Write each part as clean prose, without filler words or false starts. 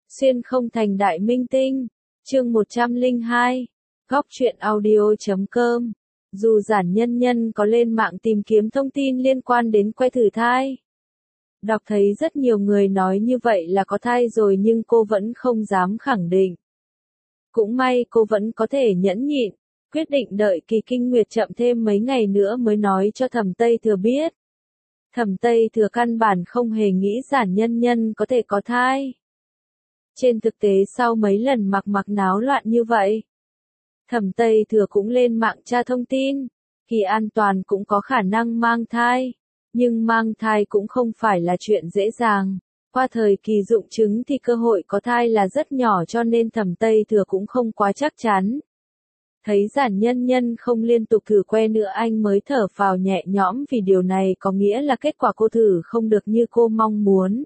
Xuyên không thành đại minh tinh. Chương 102. Góc truyện audio.com. Dù Giản Nhân Nhân có lên mạng tìm kiếm thông tin liên quan đến que thử thai, đọc thấy rất nhiều người nói như vậy là có thai rồi, nhưng cô vẫn không dám khẳng định. Cũng may cô vẫn có thể nhẫn nhịn, quyết định đợi kỳ kinh nguyệt chậm thêm mấy ngày nữa mới nói cho Thẩm Tây Thừa biết. Thẩm Tây Thừa căn bản không hề nghĩ Giản Nhân Nhân có thể có thai. Trên thực tế sau mấy lần mặc náo loạn như vậy, Thẩm Tây Thừa cũng lên mạng tra thông tin, Kỳ An Toàn cũng có khả năng mang thai, nhưng mang thai cũng không phải là chuyện dễ dàng. Qua thời kỳ dụng trứng thì cơ hội có thai là rất nhỏ, cho nên Thẩm Tây Thừa cũng không quá chắc chắn. Thấy Giản Nhân Nhân không liên tục thử que nữa, anh mới thở phào nhẹ nhõm, vì điều này có nghĩa là kết quả cô thử không được như cô mong muốn.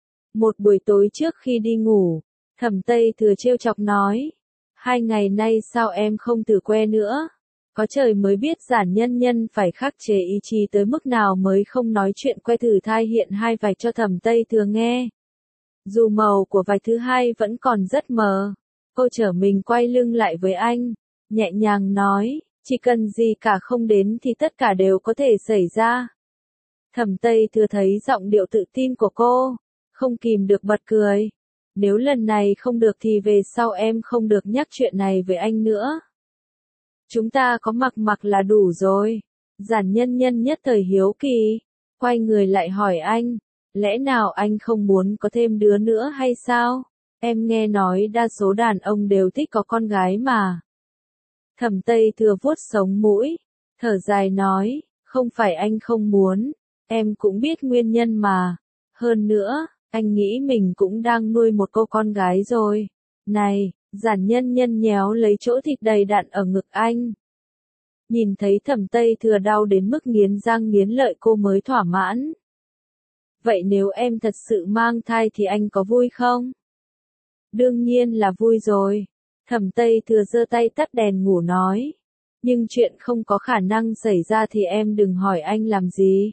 Một buổi tối trước khi đi ngủ, Thẩm Tây Thừa trêu chọc nói: 2 ngày nay sao em không thử que nữa? Có trời mới biết Giản Nhân Nhân phải khắc chế ý chí tới mức nào mới không nói chuyện que thử thai hiện 2 vạch cho Thẩm Tây Thừa nghe. Dù màu của vạch thứ 2 vẫn còn rất mờ, cô trở mình quay lưng lại với anh, nhẹ nhàng nói: chỉ cần gì cả không đến thì tất cả đều có thể xảy ra. Thẩm Tây Thừa thấy giọng điệu tự tin của cô, không kìm được bật cười. Nếu lần này không được thì về sau em không được nhắc chuyện này với anh nữa. Chúng ta có mặc là đủ rồi. Giản Nhân Nhân nhất thời hiếu kỳ, quay người lại hỏi anh: lẽ nào anh không muốn có thêm đứa nữa hay sao? Em nghe nói đa số đàn ông đều thích có con gái mà. Thẩm Tây Thừa vuốt sống mũi, thở dài nói: không phải anh không muốn, em cũng biết nguyên nhân mà. Hơn nữa, anh nghĩ mình cũng đang nuôi một cô con gái rồi. Này, Giản Nhân Nhân nhéo lấy chỗ thịt đầy đặn ở ngực anh. Nhìn thấy Thẩm Tây Thừa đau đến mức nghiến răng nghiến lợi, cô mới thỏa mãn. Vậy nếu em thật sự mang thai thì anh có vui không? Đương nhiên là vui rồi. Thẩm Tây Thừa giơ tay tắt đèn ngủ nói. Nhưng chuyện không có khả năng xảy ra thì em đừng hỏi anh làm gì.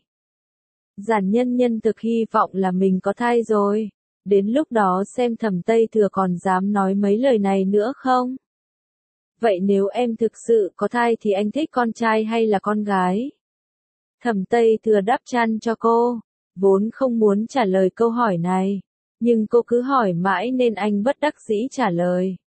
Giản Nhân Nhân thực hy vọng là mình có thai rồi. Đến lúc đó xem Thẩm Tây Thừa còn dám nói mấy lời này nữa không? Vậy nếu em thực sự có thai thì anh thích con trai hay là con gái? Thẩm Tây Thừa đắp chăn cho cô, vốn không muốn trả lời câu hỏi này, nhưng cô cứ hỏi mãi nên anh bất đắc dĩ trả lời.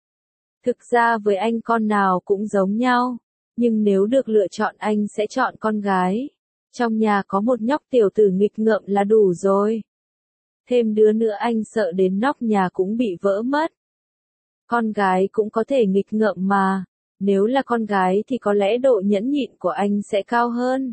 Thực ra với anh con nào cũng giống nhau, nhưng nếu được lựa chọn anh sẽ chọn con gái. Trong nhà có một nhóc tiểu tử nghịch ngợm là đủ rồi. Thêm đứa nữa anh sợ đến nóc nhà cũng bị vỡ mất. Con gái cũng có thể nghịch ngợm mà, nếu là con gái thì có lẽ độ nhẫn nhịn của anh sẽ cao hơn.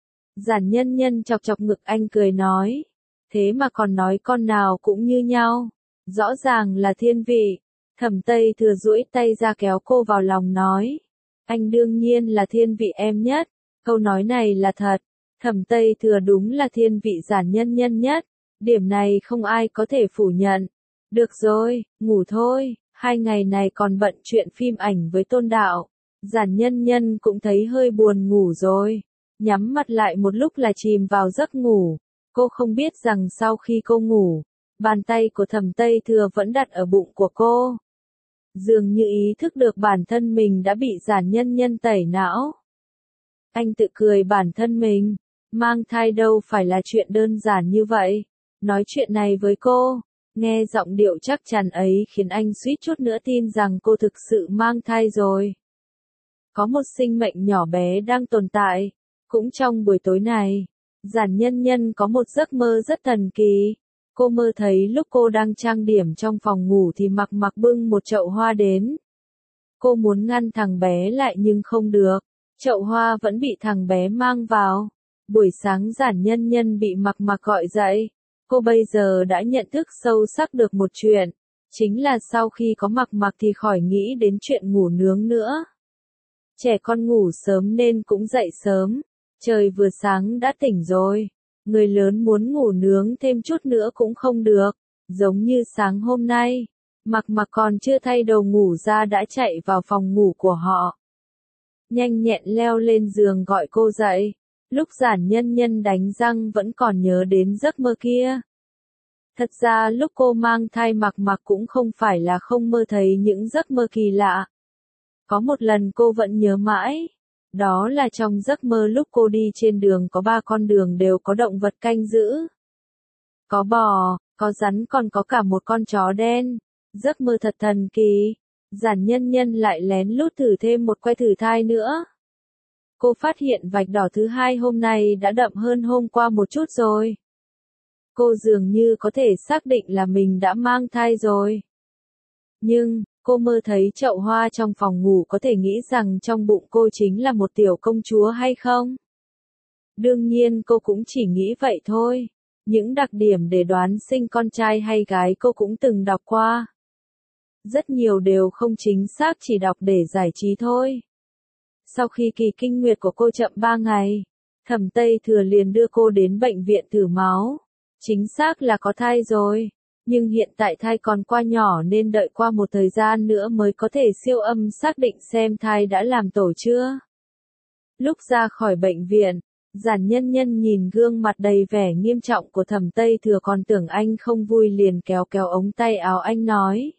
Giản Nhân Nhân chọc chọc ngực anh cười nói: thế mà còn nói con nào cũng như nhau, rõ ràng là thiên vị. Thẩm Tây Thừa duỗi tay ra kéo cô vào lòng nói: anh đương nhiên là thiên vị em nhất. Câu nói này là thật, Thẩm Tây Thừa đúng là thiên vị Giản Nhân Nhân nhất, điểm này không ai có thể phủ nhận. Được rồi, ngủ thôi, 2 ngày này còn bận chuyện phim ảnh với Tôn Đạo. Giản Nhân Nhân cũng thấy hơi buồn ngủ rồi, nhắm mắt lại một lúc là chìm vào giấc ngủ. Cô không biết rằng sau khi cô ngủ, bàn tay của Thẩm Tây Thừa vẫn đặt ở bụng của cô. Dường như ý thức được bản thân mình đã bị Giản Nhân Nhân tẩy não. Anh tự cười bản thân mình, mang thai đâu phải là chuyện đơn giản như vậy. Nói chuyện này với cô, nghe giọng điệu chắc chắn ấy khiến anh suýt chút nữa tin rằng cô thực sự mang thai rồi. Có một sinh mệnh nhỏ bé đang tồn tại. Cũng trong buổi tối này, Giản Nhân Nhân có một giấc mơ rất thần kỳ. Cô mơ thấy lúc cô đang trang điểm trong phòng ngủ thì mặc bưng một chậu hoa đến. Cô muốn ngăn thằng bé lại nhưng không được, chậu hoa vẫn bị thằng bé mang vào. Buổi sáng Giản Nhân Nhân bị mặc gọi dậy. Cô bây giờ đã nhận thức sâu sắc được một chuyện, chính là sau khi có mặc thì khỏi nghĩ đến chuyện ngủ nướng nữa. Trẻ con ngủ sớm nên cũng dậy sớm, trời vừa sáng đã tỉnh rồi. Người lớn muốn ngủ nướng thêm chút nữa cũng không được, giống như sáng hôm nay, mặc còn chưa thay đồ ngủ ra đã chạy vào phòng ngủ của họ. Nhanh nhẹn leo lên giường gọi cô dậy. Lúc Giản Nhân Nhân đánh răng vẫn còn nhớ đến giấc mơ kia. Thật ra lúc cô mang thai Mạc Mạc cũng không phải là không mơ thấy những giấc mơ kỳ lạ. Có một lần cô vẫn nhớ mãi. Đó là trong giấc mơ lúc cô đi trên đường có 3 con đường đều có động vật canh giữ. Có bò, có rắn còn có cả một con chó đen. Giấc mơ thật thần kỳ. Giản Nhân Nhân lại lén lút thử thêm một que thử thai nữa. Cô phát hiện vạch đỏ thứ hai hôm nay đã đậm hơn hôm qua một chút rồi. Cô dường như có thể xác định là mình đã mang thai rồi. Nhưng, cô mơ thấy chậu hoa trong phòng ngủ có thể nghĩ rằng trong bụng cô chính là một tiểu công chúa hay không? Đương nhiên cô cũng chỉ nghĩ vậy thôi. Những đặc điểm để đoán sinh con trai hay gái cô cũng từng đọc qua. Rất nhiều đều không chính xác, chỉ đọc để giải trí thôi. Sau khi kỳ kinh nguyệt của cô chậm 3 ngày, Thẩm Tây Thừa liền đưa cô đến bệnh viện thử máu. Chính xác là có thai rồi, nhưng hiện tại thai còn quá nhỏ nên đợi qua một thời gian nữa mới có thể siêu âm xác định xem thai đã làm tổ chưa. Lúc ra khỏi bệnh viện, Giản Nhân Nhân nhìn gương mặt đầy vẻ nghiêm trọng của Thẩm Tây Thừa còn tưởng anh không vui liền kéo kéo ống tay áo anh nói.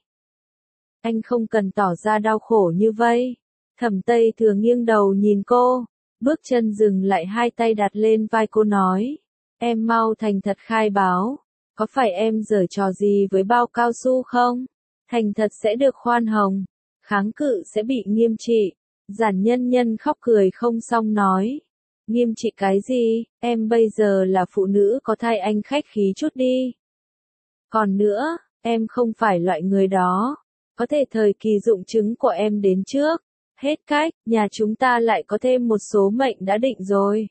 Anh không cần tỏ ra đau khổ như vậy. Thẩm Tây Thừa nghiêng đầu nhìn cô, bước chân dừng lại, hai tay đặt lên vai cô nói. Em mau thành thật khai báo, có phải em giở trò gì với bao cao su không? Thành thật sẽ được khoan hồng, kháng cự sẽ bị nghiêm trị. Giản Nhân Nhân khóc cười không xong nói. Nghiêm trị cái gì, em bây giờ là phụ nữ có thai, anh khách khí chút đi. Còn nữa, em không phải loại người đó, có thể thời kỳ dụng trứng của em đến trước. Hết cách, nhà chúng ta lại có thêm một số mệnh đã định rồi.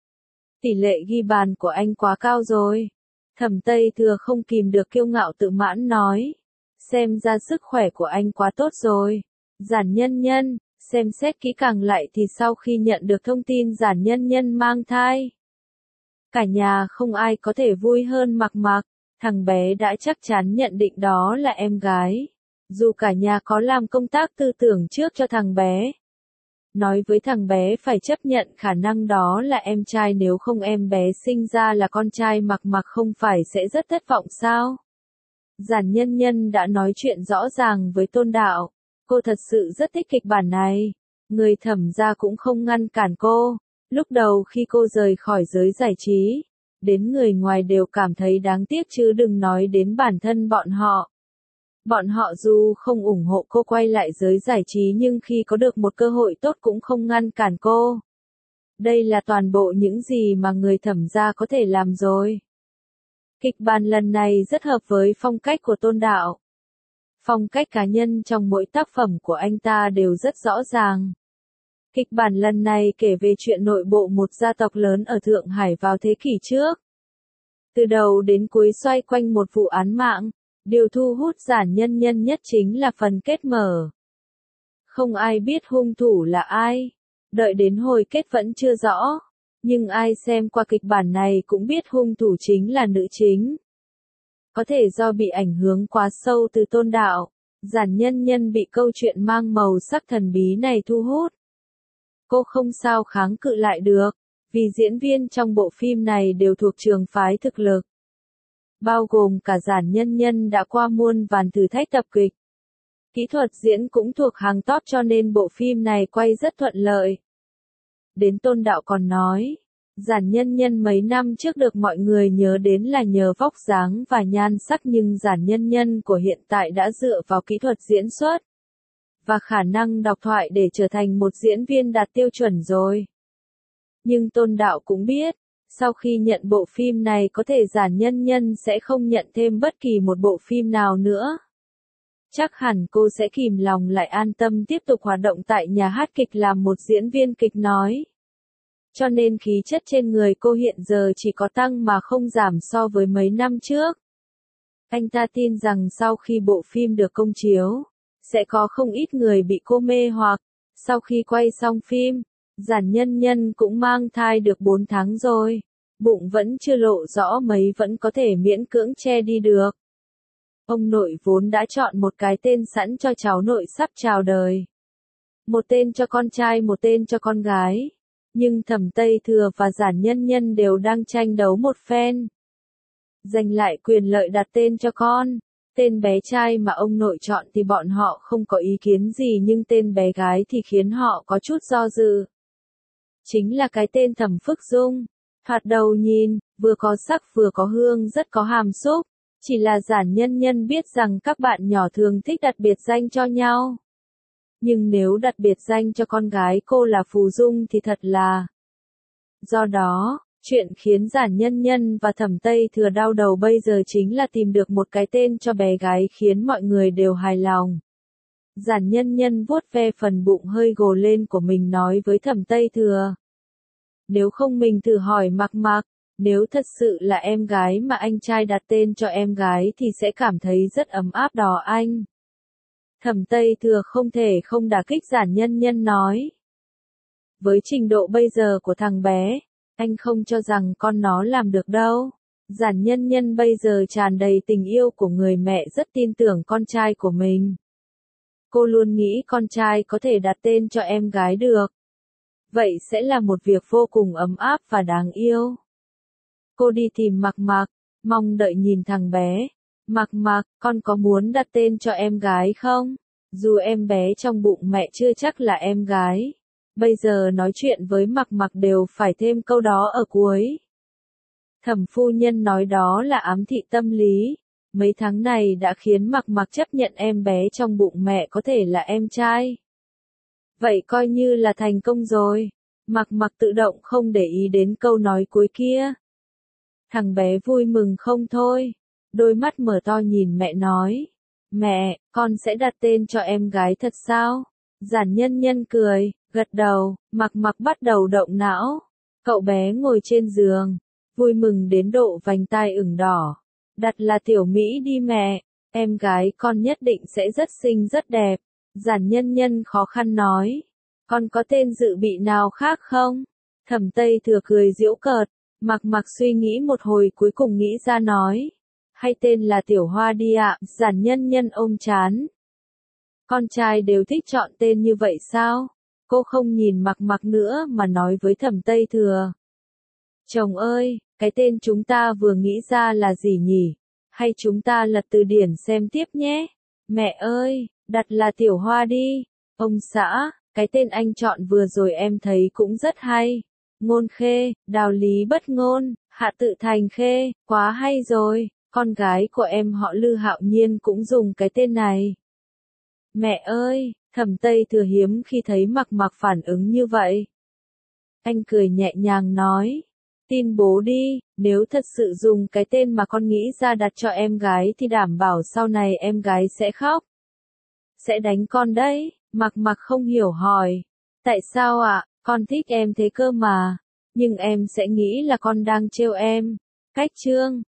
Tỷ lệ ghi bàn của anh quá cao rồi. Thẩm Tây Thừa không kìm được kiêu ngạo tự mãn nói. Xem ra sức khỏe của anh quá tốt rồi. Giản Nhân Nhân, xem xét kỹ càng lại thì sau khi nhận được thông tin Giản Nhân Nhân mang thai, cả nhà không ai có thể vui hơn Mạc Mạc. Thằng bé đã chắc chắn nhận định đó là em gái. Dù cả nhà có làm công tác tư tưởng trước cho thằng bé. Nói với thằng bé phải chấp nhận khả năng đó là em trai, nếu không em bé sinh ra là con trai, Mạc Mạc không phải sẽ rất thất vọng sao? Giản Nhân Nhân đã nói chuyện rõ ràng với Tôn Đạo. Cô thật sự rất thích kịch bản này. Người Thẩm gia cũng không ngăn cản cô. Lúc đầu khi cô rời khỏi giới giải trí, đến người ngoài đều cảm thấy đáng tiếc chứ đừng nói đến bản thân bọn họ. Bọn họ dù không ủng hộ cô quay lại giới giải trí nhưng khi có được một cơ hội tốt cũng không ngăn cản cô. Đây là toàn bộ những gì mà người Thẩm gia có thể làm rồi. Kịch bản lần này rất hợp với phong cách của Tôn Đạo. Phong cách cá nhân trong mỗi tác phẩm của anh ta đều rất rõ ràng. Kịch bản lần này kể về chuyện nội bộ một gia tộc lớn ở Thượng Hải vào thế kỷ trước. Từ đầu đến cuối xoay quanh một vụ án mạng. Điều thu hút Giản Nhân Nhân nhất chính là phần kết mở. Không ai biết hung thủ là ai. Đợi đến hồi kết vẫn chưa rõ. Nhưng ai xem qua kịch bản này cũng biết hung thủ chính là nữ chính. Có thể do bị ảnh hưởng quá sâu từ Tôn Đạo, Giản Nhân Nhân bị câu chuyện mang màu sắc thần bí này thu hút. Cô không sao kháng cự lại được, vì diễn viên trong bộ phim này đều thuộc trường phái thực lực. Bao gồm cả Giản Nhân Nhân đã qua muôn vàn thử thách tập kịch. Kỹ thuật diễn cũng thuộc hàng top cho nên bộ phim này quay rất thuận lợi. Đến Tôn Đạo còn nói, Giản Nhân Nhân mấy năm trước được mọi người nhớ đến là nhờ vóc dáng và nhan sắc, nhưng Giản Nhân Nhân của hiện tại đã dựa vào kỹ thuật diễn xuất và khả năng đọc thoại để trở thành một diễn viên đạt tiêu chuẩn rồi. Nhưng Tôn Đạo cũng biết, sau khi nhận bộ phim này có thể Giản Nhân Nhân sẽ không nhận thêm bất kỳ một bộ phim nào nữa. Chắc hẳn cô sẽ kìm lòng lại an tâm tiếp tục hoạt động tại nhà hát kịch làm một diễn viên kịch nói. Cho nên khí chất trên người cô hiện giờ chỉ có tăng mà không giảm so với mấy năm trước. Anh ta tin rằng sau khi bộ phim được công chiếu, sẽ có không ít người bị cô mê hoặc. Sau khi quay xong phim, Giản Nhân Nhân cũng mang thai được 4 tháng rồi. Bụng vẫn chưa lộ rõ mấy, vẫn có thể miễn cưỡng che đi được. Ông nội vốn đã chọn một cái tên sẵn cho cháu nội sắp chào đời. Một tên cho con trai, một tên cho con gái. Nhưng Thẩm Tây Thừa và Giản Nhân Nhân đều đang tranh đấu một phen. giành lại quyền lợi đặt tên cho con. Tên bé trai mà ông nội chọn thì bọn họ không có ý kiến gì, nhưng tên bé gái thì khiến họ có chút do dự. Chính là cái tên Thẩm Phức Dung. Thoạt đầu nhìn, vừa có sắc vừa có hương, rất có hàm xúc. Chỉ là Giản Nhân Nhân biết rằng các bạn nhỏ thường thích đặt biệt danh cho nhau. Nhưng nếu đặt biệt danh cho con gái cô là Phù Dung thì thật là... Do đó, chuyện khiến Giản Nhân Nhân và Thẩm Tây Thừa đau đầu bây giờ chính là tìm được một cái tên cho bé gái khiến mọi người đều hài lòng. Giản Nhân Nhân vuốt ve phần bụng hơi gồ lên của mình nói với Thẩm Tây Thừa. Nếu không mình thử hỏi Mặc Mặc, nếu thật sự là em gái mà anh trai đặt tên cho em gái thì sẽ cảm thấy rất ấm áp đó anh. Thẩm Tây Thừa không thể không đả kích Giản Nhân Nhân nói. Với trình độ bây giờ của thằng bé, anh không cho rằng con nó làm được đâu. Giản Nhân Nhân bây giờ tràn đầy tình yêu của người mẹ, rất tin tưởng con trai của mình. Cô luôn nghĩ con trai có thể đặt tên cho em gái được. Vậy sẽ là một việc vô cùng ấm áp và đáng yêu. Cô đi tìm Mặc Mặc, mong đợi nhìn thằng bé. Mặc Mặc, con có muốn đặt tên cho em gái không? Dù em bé trong bụng mẹ chưa chắc là em gái. Bây giờ nói chuyện với Mặc Mặc đều phải thêm câu đó ở cuối. Thẩm phu nhân nói đó là ám thị tâm lý. Mấy tháng này đã khiến Mặc Mặc chấp nhận em bé trong bụng mẹ có thể là em trai. Vậy coi như là thành công rồi. Mặc Mặc tự động không để ý đến câu nói cuối kia. Thằng bé vui mừng không thôi. Đôi mắt mở to nhìn mẹ nói. Mẹ, con sẽ đặt tên cho em gái thật sao? Giản Nhân Nhân cười, gật đầu. Mặc Mặc bắt đầu động não. Cậu bé ngồi trên giường, vui mừng đến độ vành tai ửng đỏ. Đặt là Tiểu Mỹ đi mẹ, em gái con nhất định sẽ rất xinh rất đẹp. Giản Nhân Nhân khó khăn nói. Con có tên dự bị nào khác không? Thẩm Tây Thừa cười giễu cợt. Mặc Mặc suy nghĩ một hồi cuối cùng nghĩ ra nói. Hay tên là Tiểu Hoa đi ạ. Giản Nhân Nhân ôm chán. Con trai đều thích chọn tên như vậy sao? Cô không nhìn Mặc Mặc nữa mà nói với Thẩm Tây Thừa. Chồng ơi, cái tên chúng ta vừa nghĩ ra là gì nhỉ? Hay chúng ta lật từ điển xem tiếp nhé? Mẹ ơi, đặt là Tiểu Hoa đi. Ông xã, cái tên anh chọn vừa rồi em thấy cũng rất hay. Ngôn Khê, Đào Lý Bất Ngôn, Hạ Tự Thành Khê, quá hay rồi. Con gái của em họ Lư Hạo Nhiên cũng dùng cái tên này. Mẹ ơi, Thẩm Tây Thừa hiếm khi thấy Mặc Mặc phản ứng như vậy. Anh cười nhẹ nhàng nói. Tin bố đi, nếu thật sự dùng cái tên mà con nghĩ ra đặt cho em gái thì đảm bảo sau này em gái sẽ khóc. Sẽ đánh con đấy. Mặc Mặc không hiểu hỏi. Tại sao ạ? Con thích em thế cơ mà. Nhưng em sẽ nghĩ là con đang trêu em. Cách chương